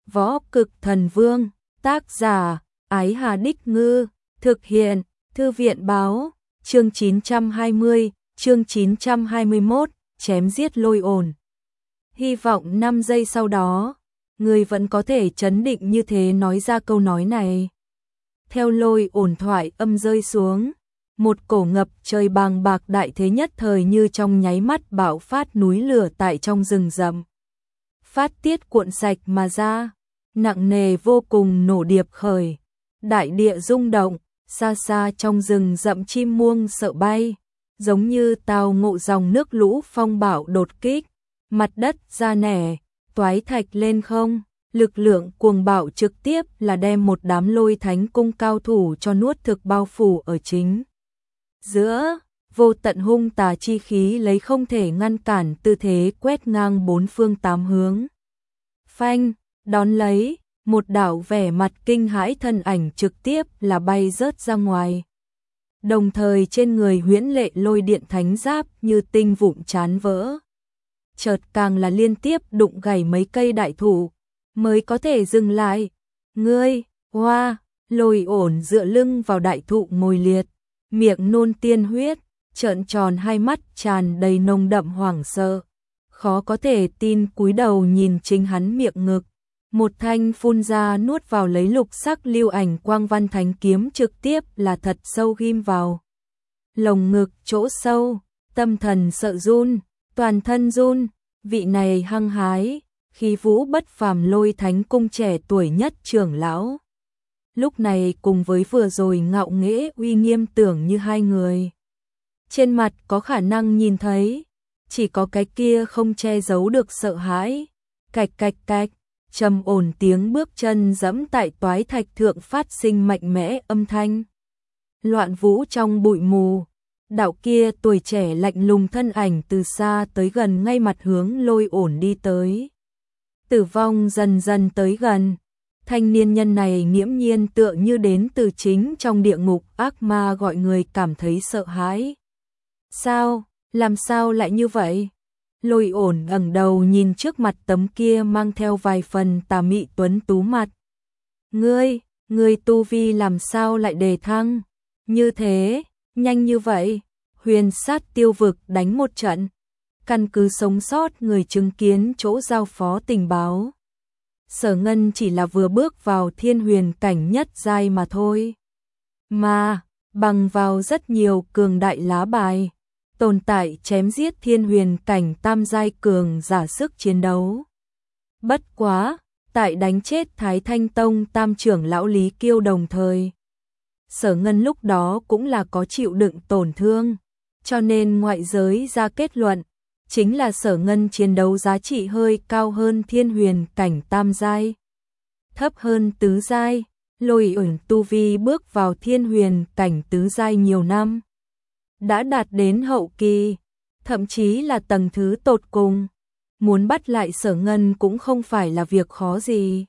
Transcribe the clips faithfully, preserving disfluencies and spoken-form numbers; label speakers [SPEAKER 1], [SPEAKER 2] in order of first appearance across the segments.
[SPEAKER 1] Võ Cực Thần Vương, tác giả, Ái Hà Đích Ngư, thực hiện, Thư viện báo, chương chín trăm hai mươi, chương chín trăm hai mươi mốt, chém giết Lôi Ổn. Hy vọng năm giây sau đó, người vẫn có thể trấn định như thế nói ra câu nói này. Theo Lôi Ổn thoại âm rơi xuống, một cổ ngập trời bàng bạc đại thế nhất thời như trong nháy mắt bạo phát núi lửa tại trong rừng rậm. Phát tiết cuộn sạch mà ra, nặng nề vô cùng nổ điệp khởi, đại địa rung động, xa xa trong rừng rậm chim muông sợ bay, giống như tao ngộ dòng nước lũ phong bạo đột kích, mặt đất ra nẻ, toái thạch lên không, lực lượng cuồng bạo trực tiếp là đem một đám Lôi Thánh cung cao thủ cho nuốt thực bao phủ ở chính giữa, vô tận hung tà chi khí lấy không thể ngăn cản tư thế quét ngang bốn phương tám hướng. Phanh, đón lấy, một đạo vẻ mặt kinh hãi thân ảnh trực tiếp là bay rớt ra ngoài. Đồng thời trên người huyễn lệ lôi điện thánh giáp như tinh vụn chán vỡ. Chợt càng là liên tiếp đụng gãy mấy cây đại thụ, mới có thể dừng lại. Ngươi, hoa, Lôi Ổn dựa lưng vào đại thụ ngồi liệt, miệng nôn tiên huyết, trợn tròn hai mắt tràn đầy nồng đậm hoảng sợ. Khó có thể tin cúi đầu nhìn chính hắn miệng ngực. Một thanh phun ra nuốt vào lấy lục sắc lưu ảnh quang văn thánh kiếm trực tiếp là thật sâu ghim vào lồng ngực chỗ sâu, tâm thần sợ run, toàn thân run, vị này hăng hái, khí vũ bất phàm Lôi Thánh cung trẻ tuổi nhất trưởng lão. Lúc này cùng với vừa rồi ngạo nghễ uy nghiêm tưởng như hai người. Trên mặt có khả năng nhìn thấy, chỉ có cái kia không che giấu được sợ hãi. Cạch cạch cạch, trầm ổn tiếng bước chân dẫm tại toái thạch thượng phát sinh mạnh mẽ âm thanh. Loạn vũ trong bụi mù, đạo kia tuổi trẻ lạnh lùng thân ảnh từ xa tới gần ngay mặt hướng Lôi Ổn đi tới. Tử vong dần dần tới gần, thanh niên nhân này nghiễm nhiên tựa như đến từ chính trong địa ngục ác ma gọi người cảm thấy sợ hãi. Sao, làm sao lại như vậy? Lôi Ổn ngẩng đầu nhìn trước mặt tấm kia mang theo vài phần tà mị tuấn tú mặt. Ngươi, ngươi tu vi làm sao lại đề thăng? Như thế, nhanh như vậy, huyền sát tiêu vực đánh một trận. Căn cứ sống sót người chứng kiến chỗ giao phó tình báo. Sở Ngân chỉ là vừa bước vào thiên huyền cảnh nhất giai mà thôi. Mà, bằng vào rất nhiều cường đại lá bài, tồn tại chém giết thiên huyền cảnh tam giai cường giả sức chiến đấu. Bất quá, tại đánh chết Thái Thanh Tông tam trưởng lão Lý Kiêu đồng thời. Sở Ngân lúc đó cũng là có chịu đựng tổn thương, cho nên ngoại giới ra kết luận, chính là Sở Ngân chiến đấu giá trị hơi cao hơn thiên huyền cảnh tam giai. Thấp hơn tứ giai, Lôi Ổn tu vi bước vào thiên huyền cảnh tứ giai nhiều năm. Đã đạt đến hậu kỳ, thậm chí là tầng thứ tột cùng. Muốn bắt lại Sở Ngân cũng không phải là việc khó gì.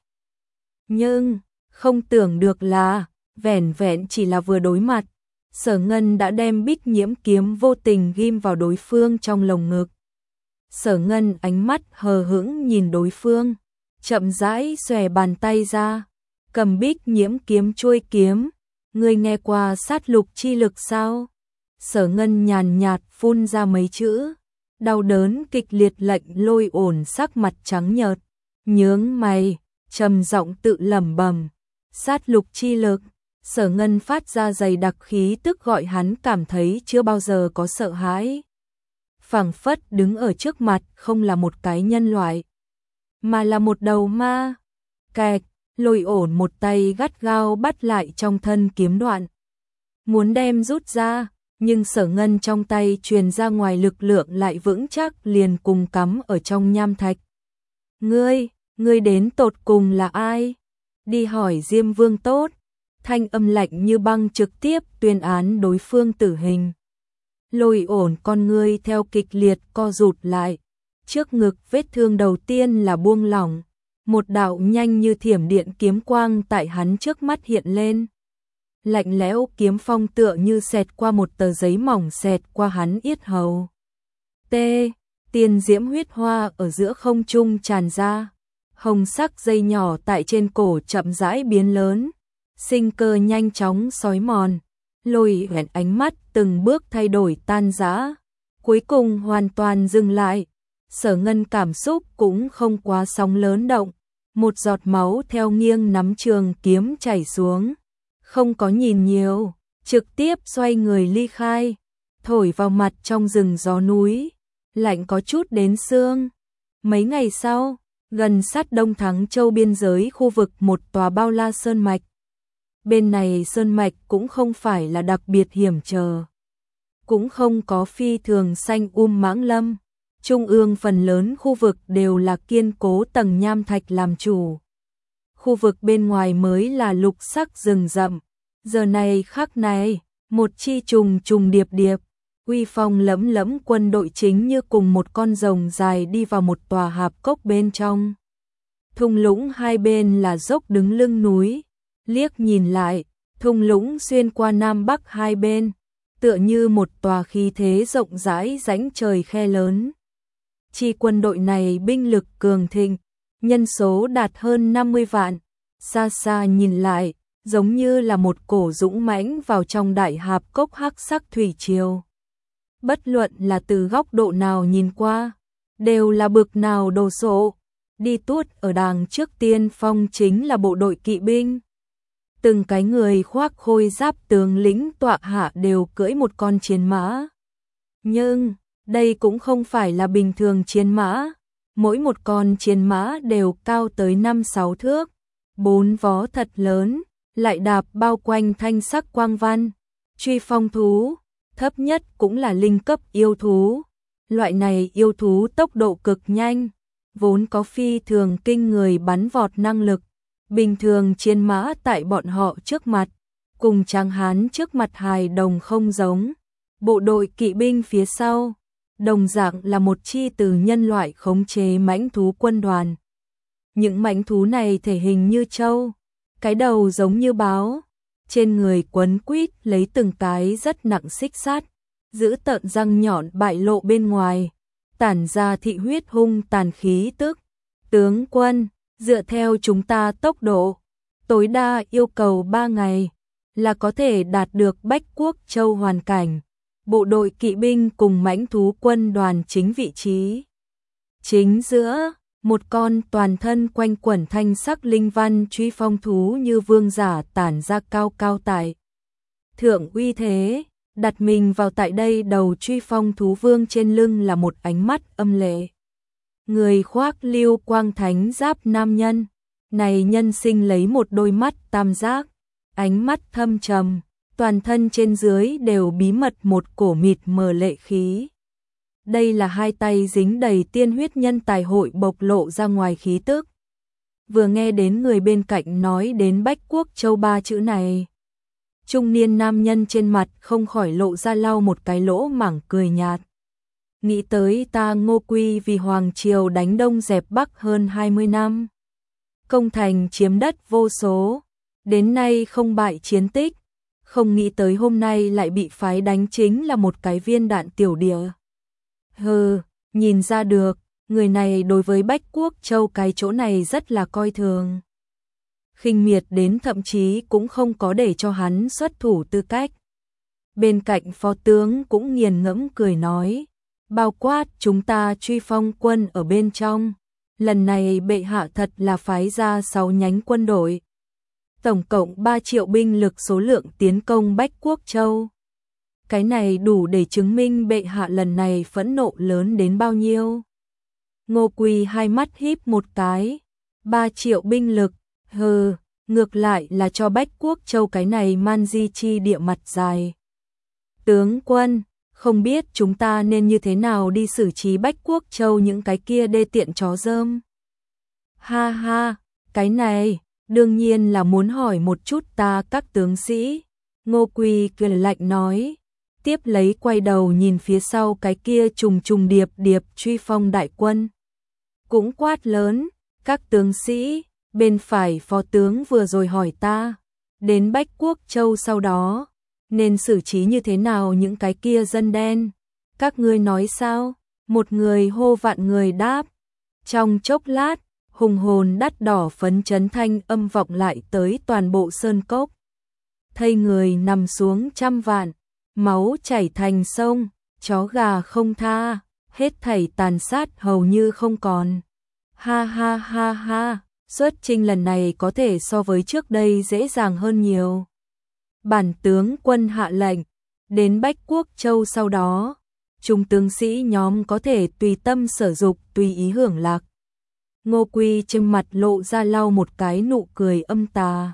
[SPEAKER 1] Nhưng, không tưởng được là, vẻn vẹn chỉ là vừa đối mặt, Sở Ngân đã đem Bích Nhiễm kiếm vô tình ghim vào đối phương trong lồng ngực. Sở Ngân ánh mắt hờ hững nhìn đối phương, chậm rãi xòe bàn tay ra, cầm Bích Nhiễm kiếm chuôi kiếm. Ngươi nghe qua sát lục chi lực sao? Sở Ngân nhàn nhạt phun ra mấy chữ, đau đớn kịch liệt lệnh Lôi Ổn sắc mặt trắng nhợt, nhướng mày, trầm giọng tự lẩm bẩm, sát lục chi lực. Sở Ngân phát ra dày đặc khí tức gọi hắn cảm thấy chưa bao giờ có sợ hãi. Phảng phất đứng ở trước mặt không là một cái nhân loại, mà là một đầu ma. Kẹt, Lôi Ổn một tay gắt gao bắt lại trong thân kiếm đoạn, muốn đem rút ra. Nhưng Sở Ngân trong tay truyền ra ngoài lực lượng lại vững chắc liền cùng cắm ở trong nham thạch. Ngươi, ngươi đến tột cùng là ai? Đi hỏi Diêm Vương tốt. Thanh âm lạnh như băng trực tiếp tuyên án đối phương tử hình. Lôi Ổn con ngươi theo kịch liệt co rụt lại. Trước ngực vết thương đầu tiên là buông lỏng. Một đạo nhanh như thiểm điện kiếm quang tại hắn trước mắt hiện lên. Lạnh lẽo kiếm phong tựa như xẹt qua một tờ giấy mỏng xẹt qua hắn yết hầu. T, tiền diễm huyết hoa ở giữa không trung tràn ra. hồng sắc dây nhỏ tại trên cổ chậm rãi biến lớn, sinh cơ nhanh chóng xói mòn, Lôi Uyển ánh mắt từng bước thay đổi tan rã, cuối cùng hoàn toàn dừng lại. Sở Ngân cảm xúc cũng không quá sóng lớn động, một giọt máu theo nghiêng nắm trường kiếm chảy xuống, không có nhìn nhiều, trực tiếp xoay người ly khai, thổi vào mặt trong rừng gió núi, lạnh có chút đến xương. Mấy ngày sau, gần sát Đông Thắng Châu biên giới khu vực một tòa bao la sơn mạch. Bên này sơn mạch cũng không phải là đặc biệt hiểm trở, cũng không có phi thường xanh um mãng lâm. Trung ương phần lớn khu vực đều là kiên cố tầng nham thạch làm chủ. Khu vực bên ngoài mới là lục sắc rừng rậm. Giờ này khắc này, một chi trùng trùng điệp điệp, uy phong lẫm lẫm quân đội chính như cùng một con rồng dài đi vào một tòa hạp cốc bên trong. Thung lũng hai bên là dốc đứng lưng núi, liếc nhìn lại, thung lũng xuyên qua nam bắc hai bên, tựa như một tòa khí thế rộng rãi rãnh trời khe lớn. Chi quân đội này binh lực cường thịnh, nhân số đạt hơn năm mươi vạn, xa xa nhìn lại, giống như là một cổ dũng mãnh vào trong đại hạp cốc hắc sắc thủy triều. Bất luận là từ góc độ nào nhìn qua, đều là bực nào đồ sộ. Đi tuốt ở đàng trước tiên phong chính là bộ đội kỵ binh. Từng cái người khoác khôi giáp tướng lĩnh tọa hạ đều cưỡi một con chiến mã. Nhưng đây cũng không phải là bình thường chiến mã, mỗi một con chiến mã đều cao tới năm sáu thước, bốn vó thật lớn, lại đạp bao quanh thanh sắc quang văn, truy phong thú, thấp nhất cũng là linh cấp yêu thú. Loại này yêu thú tốc độ cực nhanh, vốn có phi thường kinh người bắn vọt năng lực, bình thường chiến mã tại bọn họ trước mặt, cùng tráng hán trước mặt hài đồng không giống. Bộ đội kỵ binh phía sau, đồng dạng là một chi từ nhân loại khống chế mãnh thú quân đoàn. Những mãnh thú này thể hình như trâu, cái đầu giống như báo, trên người quấn quýt lấy từng cái rất nặng xích sắt, giữ tợn răng nhọn bại lộ bên ngoài, tản ra thị huyết hung tàn khí tức. Tướng quân, dựa theo chúng ta tốc độ, tối đa yêu cầu ba ngày là có thể đạt được Bách Quốc Châu hoàn cảnh. Bộ đội kỵ binh cùng mãnh thú quân đoàn chính vị trí. Chính giữa, một con toàn thân quanh quẩn thanh sắc linh văn truy phong thú như vương giả tản ra cao cao tại thượng uy thế, đặt mình vào tại đây đầu truy phong thú vương trên lưng là một ánh mắt âm lệ. Người khoác lưu quang thánh giáp nam nhân, này nhân sinh lấy một đôi mắt tam giác, ánh mắt thâm trầm, toàn thân trên dưới đều bí mật một cổ mịt mờ lệ khí. Đây là hai tay dính đầy tiên huyết nhân tài hội bộc lộ ra ngoài khí tức. Vừa nghe đến người bên cạnh nói đến Bách Quốc Châu ba chữ này, trung niên nam nhân trên mặt không khỏi lộ ra lau một cái lỗ mảng cười nhạt. Nghĩ tới ta Ngô Quy vì Hoàng Triều đánh Đông dẹp Bắc hơn hai mươi năm. Công thành chiếm đất vô số, đến nay không bại chiến tích. Không nghĩ tới hôm nay lại bị phái đánh chính là một cái viên đạn tiểu địa. Hừ, nhìn ra được, người này đối với Bách Quốc Châu cái chỗ này rất là coi thường. Khinh miệt đến thậm chí cũng không có để cho hắn xuất thủ tư cách. Bên cạnh phó tướng cũng nghiền ngẫm cười nói, bao quát chúng ta truy phong quân ở bên trong. Lần này bệ hạ thật là phái ra sáu nhánh quân đội. Tổng cộng ba triệu binh lực số lượng tiến công Bách Quốc Châu. Cái này đủ để chứng minh bệ hạ lần này phẫn nộ lớn đến bao nhiêu. Ngô Quỳ hai mắt híp một cái. Ba triệu binh lực, hừ, ngược lại là cho Bách Quốc Châu cái này man di chi địa mặt dài. Tướng quân, không biết chúng ta nên như thế nào đi xử trí Bách Quốc Châu những cái kia đê tiện chó dơm. Ha ha, cái này đương nhiên là muốn hỏi một chút ta các tướng sĩ. Ngô Quỳ cười lạnh nói, tiếp lấy quay đầu nhìn phía sau cái kia trùng trùng điệp điệp truy phong đại quân. Cũng quát lớn, các tướng sĩ, bên phải phó tướng vừa rồi hỏi ta, đến Bách Quốc Châu sau đó, nên xử trí như thế nào những cái kia dân đen. Các ngươi nói sao? Một người hô vạn người đáp. Trong chốc lát, hùng hồn đắt đỏ phấn chấn thanh âm vọng lại tới toàn bộ sơn cốc. Thây người nằm xuống trăm vạn, máu chảy thành sông, chó gà không tha, hết thảy tàn sát hầu như không còn. Ha ha ha ha, xuất chinh lần này có thể so với trước đây dễ dàng hơn nhiều. Bản tướng quân hạ lệnh, đến Bách Quốc Châu sau đó, chúng tướng sĩ nhóm có thể tùy tâm sở dục, tùy ý hưởng lạc. Ngô Quy trên mặt lộ ra lau một cái nụ cười âm tà.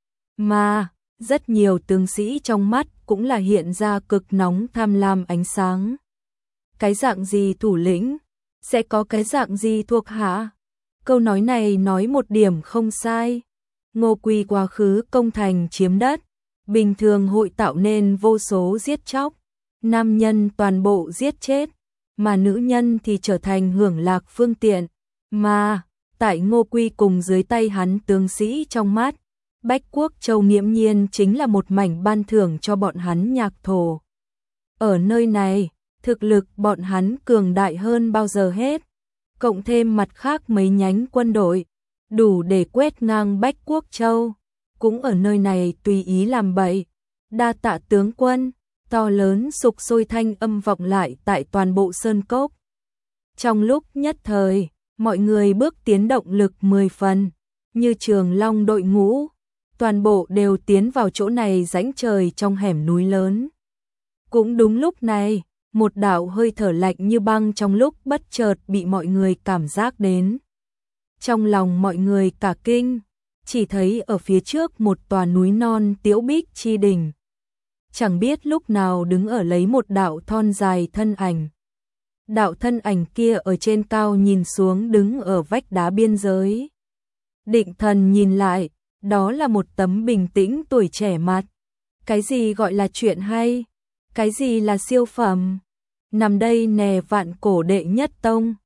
[SPEAKER 1] Mà, rất nhiều tướng sĩ trong mắt cũng là hiện ra cực nóng tham lam ánh sáng. Cái dạng gì thủ lĩnh, sẽ có cái dạng gì thuộc hạ. Câu nói này nói một điểm không sai. Ngô Quy quá khứ công thành chiếm đất, bình thường hội tạo nên vô số giết chóc, nam nhân toàn bộ giết chết, mà nữ nhân thì trở thành hưởng lạc phương tiện. Mà, tại Ngô Quy cùng dưới tay hắn tướng sĩ trong mắt, Bách Quốc Châu nghiễm nhiên chính là một mảnh ban thưởng cho bọn hắn nhạc thổ. Ở nơi này, thực lực bọn hắn cường đại hơn bao giờ hết, cộng thêm mặt khác mấy nhánh quân đội, đủ để quét ngang Bách Quốc Châu, cũng ở nơi này tùy ý làm bậy. Đa tạ tướng quân, to lớn sục sôi thanh âm vọng lại tại toàn bộ sơn cốc. Trong lúc nhất thời, mọi người bước tiến động lực mười phần, như trường long đội ngũ, toàn bộ đều tiến vào chỗ này rãnh trời trong hẻm núi lớn. Cũng đúng lúc này, một đạo hơi thở lạnh như băng trong lúc bất chợt bị mọi người cảm giác đến. Trong lòng mọi người cả kinh, chỉ thấy ở phía trước một tòa núi non Tiễu Bích chi đỉnh. Chẳng biết lúc nào đứng ở lấy một đạo thon dài thân ảnh. Đạo thân ảnh kia ở trên cao nhìn xuống đứng ở vách đá biên giới. Định Thần nhìn lại, đó là một tấm bình tĩnh tuổi trẻ mặt. Cái gì gọi là chuyện hay? Cái gì là siêu phẩm? Nằm đây nè vạn cổ đệ nhất tông.